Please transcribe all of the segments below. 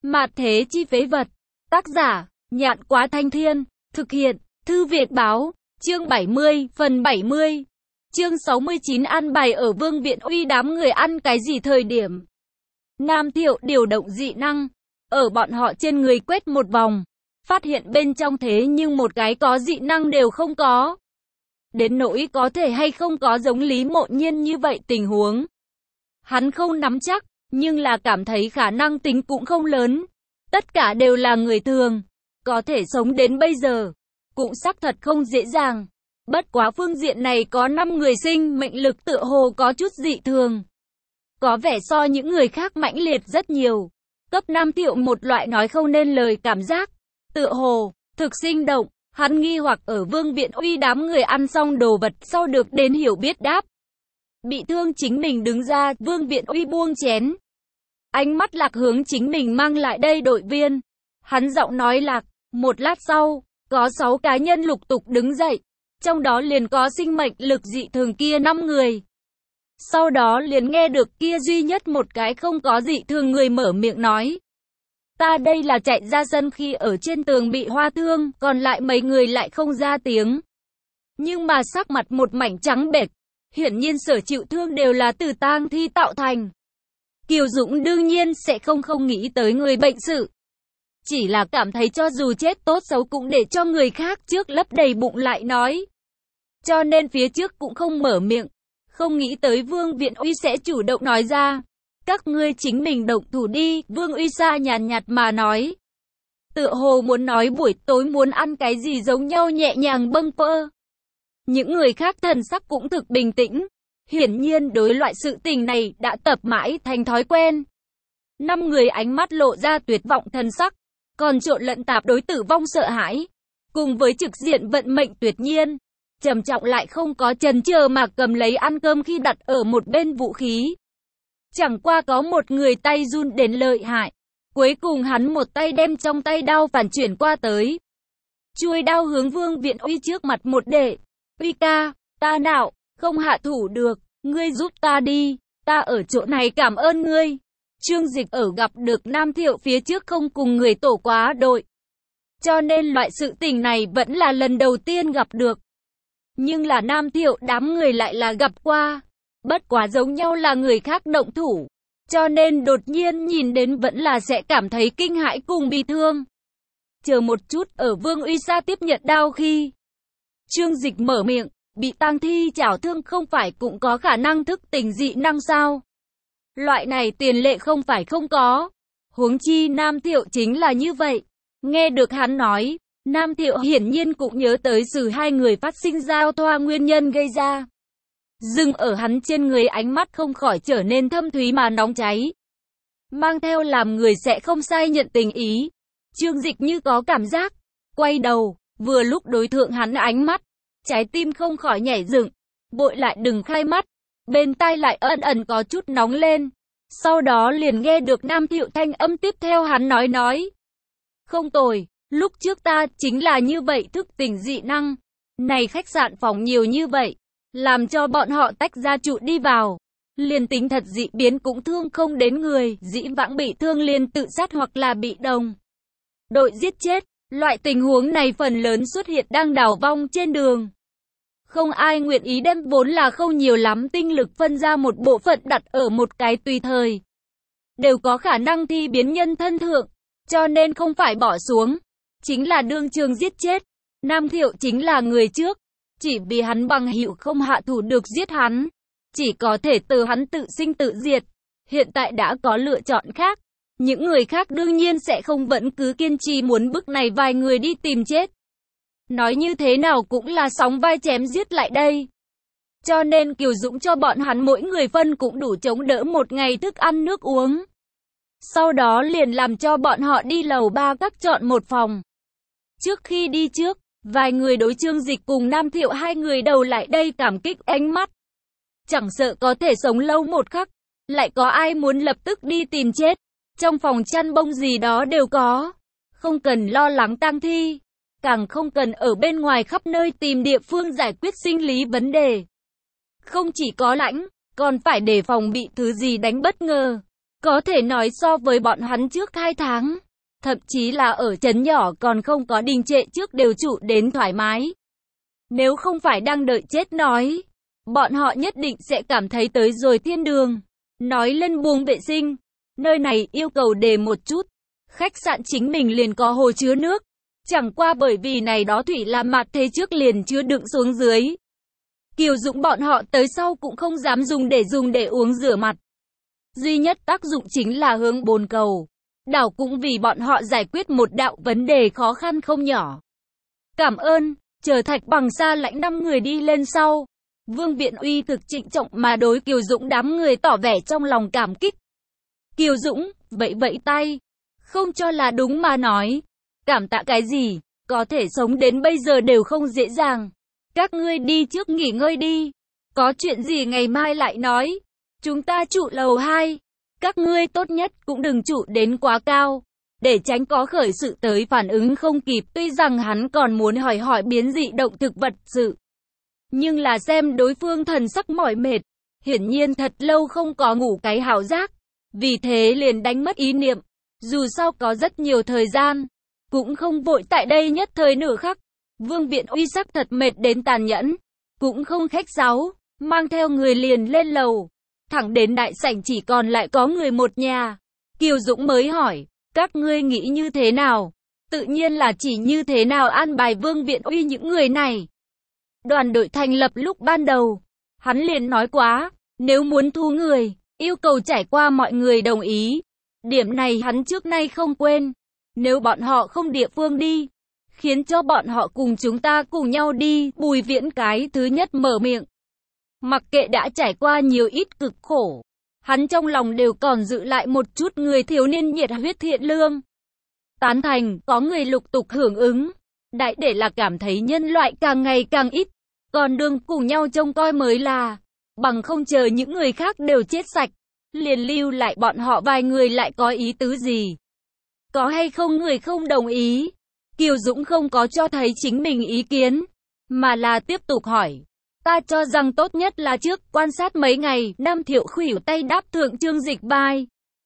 Mạt thế chi phế vật. Tác giả, Nhạn Quá Thanh Thiên. Thực hiện, Thư Việt Báo. Chương 70, phần 70. Chương 69 an bài ở Vương Viện Uy đám người ăn cái gì thời điểm. Nam Thiệu điều động dị năng. Ở bọn họ trên người quét một vòng. Phát hiện bên trong thế nhưng một cái có dị năng đều không có. Đến nỗi có thể hay không có giống Lý Mộ Nhiên như vậy tình huống. Hắn không nắm chắc, nhưng là cảm thấy khả năng tính cũng không lớn. Tất cả đều là người thường. Có thể sống đến bây giờ. Cũng xác thật không dễ dàng. Bất quá phương diện này có 5 người sinh mệnh lực tựa hồ có chút dị thường. Có vẻ so những người khác mãnh liệt rất nhiều. Cấp Nam Thiệu một loại nói không nên lời cảm giác. Tựa hồ, thực sinh động. Hắn nghi hoặc ở Vương Viện Uy đám người ăn xong đồ vật sau được đến hiểu biết đáp. Bị thương chính mình đứng ra, Vương Viện Uy buông chén. Ánh mắt lạc hướng chính mình mang lại đây đội viên. Hắn giọng nói lạc, một lát sau, có 6 cá nhân lục tục đứng dậy. Trong đó liền có sinh mệnh lực dị thường kia 5 người. Sau đó liền nghe được kia duy nhất một cái không có dị thường người mở miệng nói. Ta đây là chạy ra sân khi ở trên tường bị hoa thương, còn lại mấy người lại không ra tiếng. Nhưng mà sắc mặt một mảnh trắng bệch, hiển nhiên sở chịu thương đều là từ tang thi tạo thành. Kiều Dũng đương nhiên sẽ không nghĩ tới người bệnh sự. Chỉ là cảm thấy cho dù chết tốt xấu cũng để cho người khác trước lấp đầy bụng lại nói. Cho nên phía trước cũng không mở miệng, không nghĩ tới Vương Viện Uy sẽ chủ động nói ra. Các ngươi chính mình động thủ đi, Vương Uy Sa nhàn nhạt mà nói. Tựa hồ muốn nói buổi tối muốn ăn cái gì giống nhau nhẹ nhàng bâng quơ. Những người khác thần sắc cũng thực bình tĩnh. Hiển nhiên đối loại sự tình này đã tập mãi thành thói quen. 5 người ánh mắt lộ ra tuyệt vọng thần sắc, còn trộn lẫn tạp đối tử vong sợ hãi. Cùng với trực diện vận mệnh tuyệt nhiên, trầm trọng lại không có chần chờ mà cầm lấy ăn cơm khi đặt ở một bên vũ khí. Chẳng qua có một người tay run đến lợi hại. Cuối cùng hắn một tay đem trong tay đao phản chuyển qua tới. Chuôi đao hướng Vương Viện Uy trước mặt một đệ. Uy ca, ta nào, không hạ thủ được, ngươi giúp ta đi, ta ở chỗ này cảm ơn ngươi. Trương Dịch ở gặp được Nam Thiệu phía trước không cùng người tổ quá đội. Cho nên loại sự tình này vẫn là lần đầu tiên gặp được. Nhưng là Nam Thiệu đám người lại là gặp qua. Bất quá giống nhau là người khác động thủ. Cho nên đột nhiên nhìn đến vẫn là sẽ cảm thấy kinh hãi cùng bị thương. Chờ một chút ở Vương Uy Sa tiếp nhận đao khi. Trương Dịch mở miệng, bị tang thi chảo thương không phải cũng có khả năng thức tỉnh dị năng sao? Loại này tiền lệ không phải không có. Huống chi Nam Thiệu chính là như vậy. Nghe được hắn nói, Nam Thiệu hiển nhiên cũng nhớ tới sự hai người phát sinh giao thoa nguyên nhân gây ra. Dừng ở hắn trên người ánh mắt không khỏi trở nên thâm thúy mà nóng cháy. Mang theo làm người sẽ không sai nhận tình ý. Trương Dịch như có cảm giác. Quay đầu, vừa lúc đối thượng hắn ánh mắt. Trái tim không khỏi nhảy dựng. Vội lại đừng khai mắt. Bên tai lại ẩn ẩn có chút nóng lên. Sau đó liền nghe được Nam Thiệu thanh âm tiếp theo hắn nói. Không tồi, lúc trước ta chính là như vậy thức tỉnh dị năng. Này khách sạn phòng nhiều như vậy. Làm cho bọn họ tách ra trụ đi vào. Liền tính thật dị biến cũng thương không đến người. Dĩ vãng bị thương liền tự sát hoặc là bị đồng đội giết chết. Loại tình huống này phần lớn xuất hiện đang đảo vong trên đường. Không ai nguyện ý đem vốn là không nhiều lắm tinh lực phân ra một bộ phận đặt ở một cái tùy thời. Đều có khả năng thi biến nhân thân thượng. Cho nên không phải bỏ xuống. Chính là đương trường giết chết. Nam Thiệu chính là người trước. Chỉ vì hắn bằng hữu không hạ thủ được giết hắn. Chỉ có thể từ hắn tự sinh tự diệt. Hiện tại đã có lựa chọn khác. Những người khác đương nhiên sẽ không vẫn cứ kiên trì muốn bức này vài người đi tìm chết. Nói như thế nào cũng là sóng vai chém giết lại đây. Cho nên Kiều Dũng cho bọn hắn mỗi người phân cũng đủ chống đỡ một ngày thức ăn nước uống. Sau đó liền làm cho bọn họ đi lầu 3 các chọn một phòng. Trước khi đi trước, vài người đối Trương Dịch cùng Nam Thiệu hai người đầu lại đây cảm kích ánh mắt. Chẳng sợ có thể sống lâu một khắc, lại có ai muốn lập tức đi tìm chết. Trong phòng chăn bông gì đó đều có. Không cần lo lắng tang thi. Càng không cần ở bên ngoài khắp nơi tìm địa phương giải quyết sinh lý vấn đề. Không chỉ có lãnh, còn phải đề phòng bị thứ gì đánh bất ngờ. Có thể nói so với bọn hắn trước 2 tháng, thậm chí là ở trấn nhỏ còn không có đình trệ trước đều trụ đến thoải mái. Nếu không phải đang đợi chết nói, bọn họ nhất định sẽ cảm thấy tới rồi thiên đường. Nói lên buồng vệ sinh, nơi này yêu cầu đề một chút. Khách sạn chính mình liền có hồ chứa nước. Chẳng qua bởi vì này đó thủy là mạt thế trước liền chưa đựng xuống dưới. Kiều Dũng bọn họ tới sau cũng không dám dùng để uống rửa mặt. Duy nhất tác dụng chính là hướng bồn cầu. Đảo cũng vì bọn họ giải quyết một đạo vấn đề khó khăn không nhỏ. Cảm ơn, chờ Thạch Bằng xa lãnh 5 người đi lên sau. Vương Viện Uy thực trịnh trọng mà đối Kiều Dũng đám người tỏ vẻ trong lòng cảm kích. Kiều Dũng, vẫy tay. Không cho là đúng mà nói. Cảm tạ cái gì, có thể sống đến bây giờ đều không dễ dàng. Các ngươi đi trước nghỉ ngơi đi. Có chuyện gì ngày mai lại nói. Chúng ta trụ lầu 2. Các ngươi tốt nhất cũng đừng trụ đến quá cao. Để tránh có khởi sự tới phản ứng không kịp. Tuy rằng hắn còn muốn hỏi biến dị động thực vật sự. Nhưng là xem đối phương thần sắc mỏi mệt. Hiển nhiên thật lâu không có ngủ cái hảo giác. Vì thế liền đánh mất ý niệm. Dù sao có rất nhiều thời gian. Cũng không vội tại đây nhất thời nửa khắc. Vương Viện Uy sắc thật mệt đến tàn nhẫn. Cũng không khách sáo. Mang theo người liền lên lầu. Thẳng đến đại sảnh chỉ còn lại có người một nhà. Kiều Dũng mới hỏi. Các ngươi nghĩ như thế nào? Tự nhiên là chỉ như thế nào an bài Vương Viện Uy những người này. Đoàn đội thành lập lúc ban đầu. Hắn liền nói quá. Nếu muốn thu người, yêu cầu trải qua mọi người đồng ý. Điểm này hắn trước nay không quên. Nếu bọn họ không địa phương đi, khiến cho bọn họ cùng chúng ta cùng nhau đi. Bùi Viễn cái thứ nhất mở miệng. Mặc kệ đã trải qua nhiều ít cực khổ, hắn trong lòng đều còn giữ lại một chút người thiếu niên nhiệt huyết thiện lương. Tán thành, có người lục tục hưởng ứng. Đại để là cảm thấy nhân loại càng ngày càng ít, còn đương cùng nhau trông coi mới là. Bằng không chờ những người khác đều chết sạch, liền lưu lại bọn họ vài người lại có ý tứ gì. Có hay không người không đồng ý? Kiều Dũng không có cho thấy chính mình ý kiến, mà là tiếp tục hỏi. Ta cho rằng tốt nhất là trước quan sát mấy ngày. Nam Thiệu khuỷu tay đáp thượng Trương Dịch vai.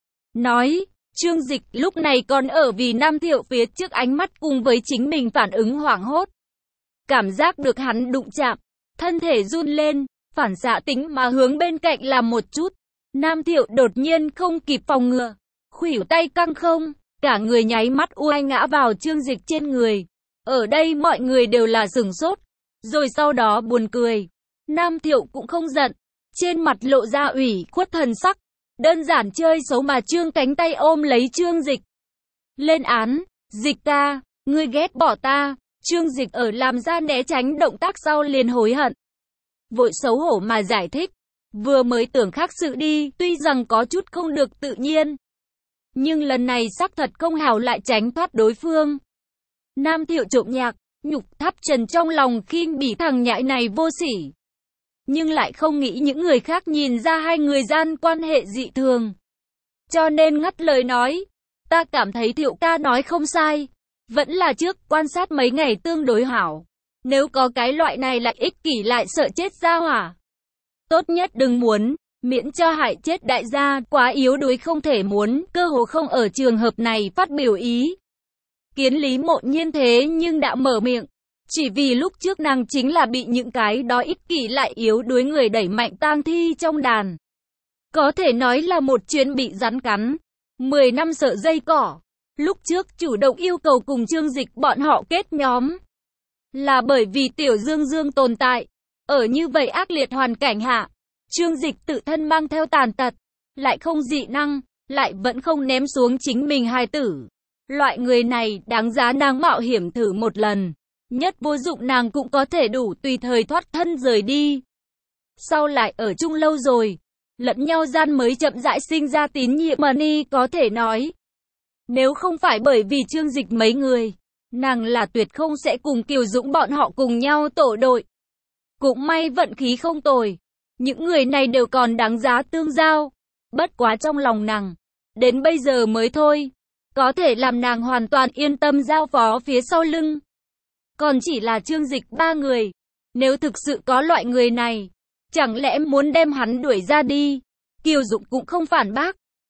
Nói, Trương Dịch lúc này còn ở vì Nam Thiệu phía trước ánh mắt cùng với chính mình phản ứng hoảng hốt. Cảm giác được hắn đụng chạm, thân thể run lên, phản xạ tính mà hướng bên cạnh làm một chút. Nam Thiệu đột nhiên không kịp phòng ngừa, khuỷu tay căng không, cả người nháy mắt uay ngã vào Trương Dịch trên người. Ở đây mọi người đều là sửng sốt, rồi sau đó buồn cười. Nam Thiệu cũng không giận, trên mặt lộ ra ủy khuất thần sắc, đơn giản chơi xấu mà trương cánh tay ôm lấy Trương Dịch. Lên án, Dịch ca, ngươi ghét bỏ ta. Trương Dịch ở làm ra né tránh động tác sau liền hối hận. Vội xấu hổ mà giải thích, vừa mới tưởng khác sự đi, tuy rằng có chút không được tự nhiên. Nhưng lần này xác thật không hảo lại tránh thoát đối phương. Nam Thiệu trộm nhạc, nhục thắp trần trong lòng khinh bỉ thằng nhãi này vô sỉ. Nhưng lại không nghĩ những người khác nhìn ra hai người gian quan hệ dị thường. Cho nên ngắt lời nói, ta cảm thấy Thiệu ca nói không sai. Vẫn là trước quan sát mấy ngày tương đối hảo. Nếu có cái loại này lại ích kỷ lại sợ chết ra hỏa, tốt nhất đừng muốn, miễn cho hại chết đại gia. Quá yếu đuối không thể muốn, cơ hồ không ở trường hợp này phát biểu ý kiến. Lý Mộ Nhiên thế nhưng đã mở miệng, chỉ vì lúc trước nàng chính là bị những cái đó ích kỷ lại yếu đuối người đẩy mạnh tang thi trong đàn. Có thể nói là một chuyến bị rắn cắn 10 năm sợ dây cỏ. Lúc trước chủ động yêu cầu cùng Trương Dịch bọn họ kết nhóm, là bởi vì Tiểu Dương Dương tồn tại. Ở như vậy ác liệt hoàn cảnh hạ, Trương Dịch tự thân mang theo tàn tật, lại không dị năng, lại vẫn không ném xuống chính mình hài tử. Loại người này đáng giá nàng mạo hiểm thử một lần. Nhất vô dụng nàng cũng có thể đủ tùy thời thoát thân rời đi. Sau lại ở chung lâu rồi, lẫn nhau gian mới chậm rãi sinh ra tín nhiệm money. Có thể nói, nếu không phải bởi vì Trương Dịch mấy người, nàng là tuyệt không sẽ cùng Kiều Dũng bọn họ cùng nhau tổ đội. Cũng may vận khí không tồi, những người này đều còn đáng giá tương giao. Bất quá trong lòng nàng, đến bây giờ mới thôi, có thể làm nàng hoàn toàn yên tâm giao phó phía sau lưng. Còn chỉ là Trương Dịch 3 người, nếu thực sự có loại người này, chẳng lẽ muốn đem hắn đuổi ra đi? Kiều Dũng cũng không phản bác,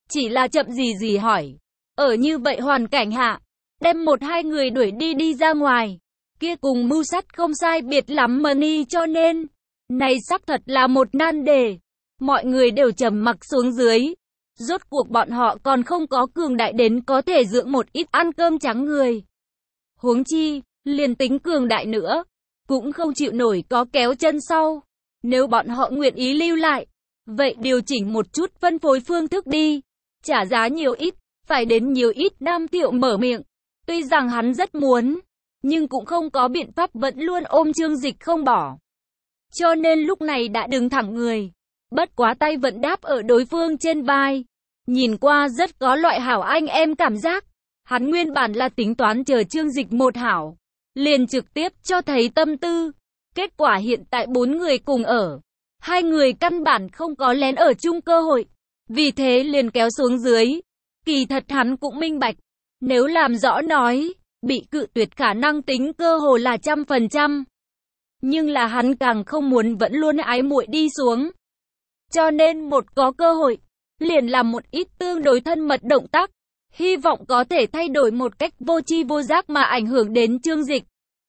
chỉ là chậm gì gì hỏi. Ở như vậy hoàn cảnh hạ, đem một hai người đuổi đi ra ngoài, kia cùng mưu sát không sai biệt lắm mà ni, cho nên, này xác thật là một nan đề. Mọi người đều trầm mặc xuống dưới. Rốt cuộc bọn họ còn không có cường đại đến có thể dưỡng một ít ăn cơm trắng người. Huống chi, liền tính cường đại nữa, cũng không chịu nổi có kéo chân sau. Nếu bọn họ nguyện ý lưu lại, vậy điều chỉnh một chút phân phối phương thức đi. Trả giá nhiều ít, phải đến nhiều ít. Nam Thiệu mở miệng. Tuy rằng hắn rất muốn, nhưng cũng không có biện pháp, vẫn luôn ôm Trương Dịch không bỏ. Cho nên lúc này đã đứng thẳng người. Bất quá tay vẫn đáp ở đối phương trên vai. Nhìn qua rất có loại hảo anh em cảm giác. Hắn nguyên bản là tính toán chờ Trương Dịch một hảo, liền trực tiếp cho thấy tâm tư. Kết quả hiện tại 4 người cùng ở. 2 người căn bản không có lén ở chung cơ hội. Vì thế liền kéo xuống dưới. Kỳ thật hắn cũng minh bạch. Nếu làm rõ nói, bị cự tuyệt khả năng tính cơ hồ là 100%. Nhưng là hắn càng không muốn vẫn luôn ái muội đi xuống. Cho nên một có cơ hội, liền làm một ít tương đối thân mật động tác. Hy vọng có thể thay đổi một cách vô tri vô giác mà ảnh hưởng đến Trương Dịch.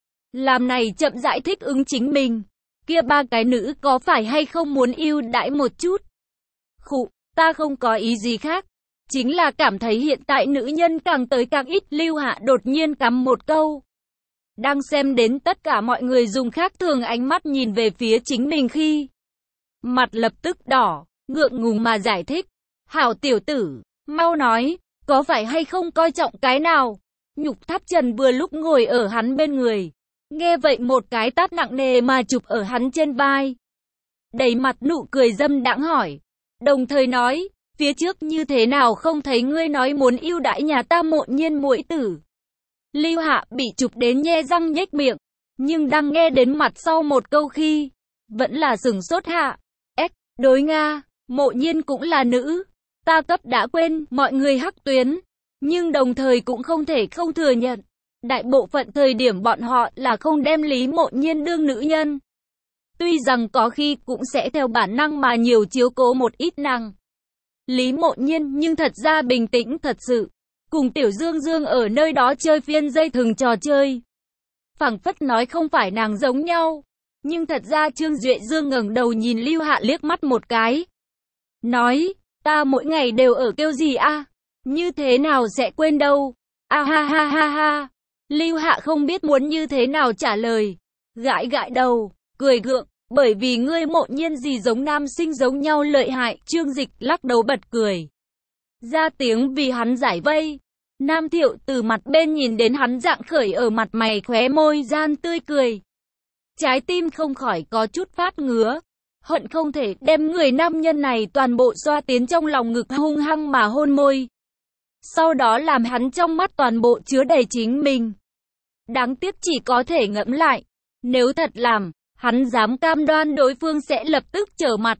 Làm này chậm rãi thích ứng chính mình. Kia 3 cái nữ có phải hay không muốn ưu đãi một chút? Khụ, ta không có ý gì khác. Chính là cảm thấy hiện tại nữ nhân càng tới càng ít. Lưu Hạ đột nhiên cắm một câu. Đang xem đến tất cả mọi người dùng khác thường ánh mắt nhìn về phía chính mình khi mặt lập tức đỏ, ngượng ngùng mà giải thích. Hảo tiểu tử, mau nói, có phải hay không coi trọng cái nào? Nhục Tháp Trần vừa lúc ngồi ở hắn bên người. Nghe vậy một cái tát nặng nề mà chụp ở hắn trên vai. Đầy mặt nụ cười dâm đãng hỏi. Đồng thời nói, phía trước như thế nào không thấy ngươi nói muốn ưu đãi nhà ta Mộ Nhiên muội tử. Lưu Hạ bị chụp đến nhe răng nhếch miệng. Nhưng đang nghe đến mặt sau một câu khi, vẫn là sửng sốt hạ. Đối Nga, Mộ Nhiên cũng là nữ. Ta cấp đã quên, mọi người hắc tuyến. Nhưng đồng thời cũng không thể không thừa nhận. Đại bộ phận thời điểm bọn họ là không đem Lý Mộ Nhiên đương nữ nhân. Tuy rằng có khi cũng sẽ theo bản năng mà nhiều chiếu cố một ít nàng. Lý Mộ Nhiên nhưng thật ra bình tĩnh thật sự. Cùng Tiểu Dương Dương ở nơi đó chơi phiên dây thừng trò chơi. Phảng phất nói không phải nàng giống nhau. Nhưng thật ra Trương Duệ Dương ngẩng đầu nhìn Lưu Hạ liếc mắt một cái. Nói, ta mỗi ngày đều ở kêu gì a? Như thế nào sẽ quên đâu? A ha ha ha ha. Lưu Hạ không biết muốn như thế nào trả lời. Gãi gãi đầu, cười gượng, bởi vì ngươi Mộ Nhiên gì giống nam sinh giống nhau lợi hại. Trương Dịch lắc đầu bật cười. Ra tiếng vì hắn giải vây. Nam Thiệu từ mặt bên nhìn đến hắn dạng khởi ở mặt mày khóe môi gian tươi cười. Trái tim không khỏi có chút phát ngứa. Hận không thể đem người nam nhân này toàn bộ xoa tiến trong lòng ngực hung hăng mà hôn môi. Sau đó làm hắn trong mắt toàn bộ chứa đầy chính mình. Đáng tiếc chỉ có thể ngẫm lại. Nếu thật làm, hắn dám cam đoan đối phương sẽ lập tức trở mặt.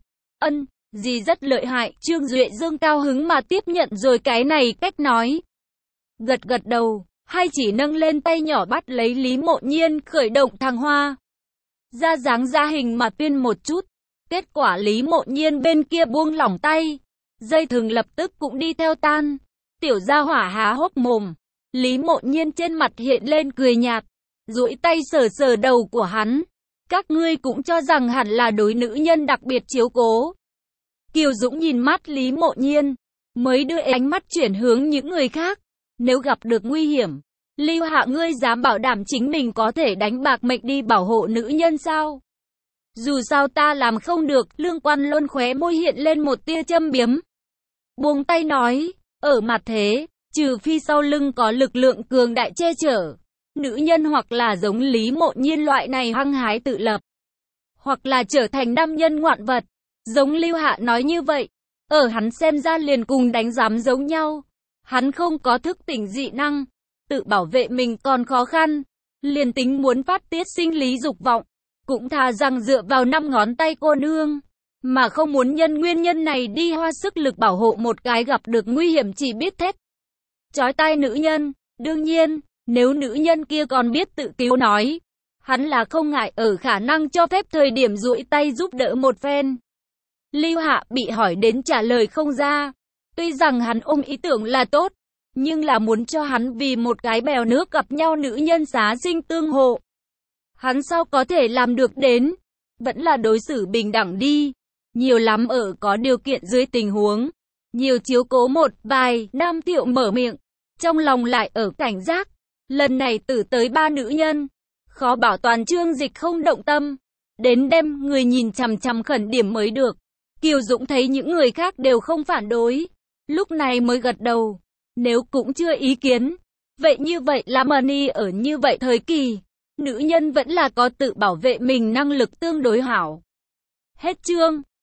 Gì rất lợi hại. Trương Duệ Dương cao hứng mà tiếp nhận rồi cái này cách nói. Gật gật đầu, hay chỉ nâng lên tay nhỏ bắt lấy Lý Mộ Nhiên khởi động thăng hoa. Ra dáng ra hình mà tuyên một chút. Kết quả Lý Mộ Nhiên bên kia buông lỏng tay. Dây thừng lập tức cũng đi theo tan. Tiểu gia hỏa há hốc mồm. Lý Mộ Nhiên trên mặt hiện lên cười nhạt. Duỗi tay sờ sờ đầu của hắn. Các ngươi cũng cho rằng hẳn là đối nữ nhân đặc biệt chiếu cố. Kiều Dũng nhìn mắt Lý Mộ Nhiên. Mới đưa ánh mắt chuyển hướng những người khác. Nếu gặp được nguy hiểm, Lưu Hạ ngươi dám bảo đảm chính mình có thể đánh bạc mệnh đi bảo hộ nữ nhân sao? Dù sao ta làm không được. Lương Quan Luân khóe môi hiện lên một tia châm biếm. Buông tay nói, ở mặt thế, trừ phi sau lưng có lực lượng cường đại che chở, nữ nhân hoặc là giống Lý Mộ Nhiên loại này hăng hái tự lập, hoặc là trở thành nam nhân ngoạn vật. Giống Lưu Hạ nói như vậy, ở hắn xem ra liền cùng đánh giám giống nhau. Hắn không có thức tỉnh dị năng, tự bảo vệ mình còn khó khăn, liền tính muốn phát tiết sinh lý dục vọng, cũng thà rằng dựa vào 5 ngón tay cô nương, mà không muốn nhân nguyên nhân này đi hoa sức lực bảo hộ một cái gặp được nguy hiểm chỉ biết thét chói tai nữ nhân. Đương nhiên, nếu nữ nhân kia còn biết tự cứu nói, hắn là không ngại ở khả năng cho phép thời điểm duỗi tay giúp đỡ một phen. Lưu Hạ bị hỏi đến trả lời không ra. Tuy rằng hắn ôm ý tưởng là tốt, nhưng là muốn cho hắn vì một cái bèo nước gặp nhau nữ nhân xá sinh tương hộ. Hắn sao có thể làm được đến? Vẫn là đối xử bình đẳng đi. Nhiều lắm ở có điều kiện dưới tình huống. Nhiều chiếu cố một vài, Nam Thiệu mở miệng. Trong lòng lại ở cảnh giác. Lần này tử tới 3 nữ nhân. Khó bảo toàn Trương Dịch không động tâm. Đến đêm người nhìn chằm chằm khẩn điểm mới được. Kiều Dũng thấy những người khác đều không phản đối. Lúc này mới gật đầu. Nếu cũng chưa ý kiến. Vậy như vậy là Mani ở như vậy thời kỳ. Nữ nhân vẫn là có tự bảo vệ mình năng lực tương đối hảo. Hết chương.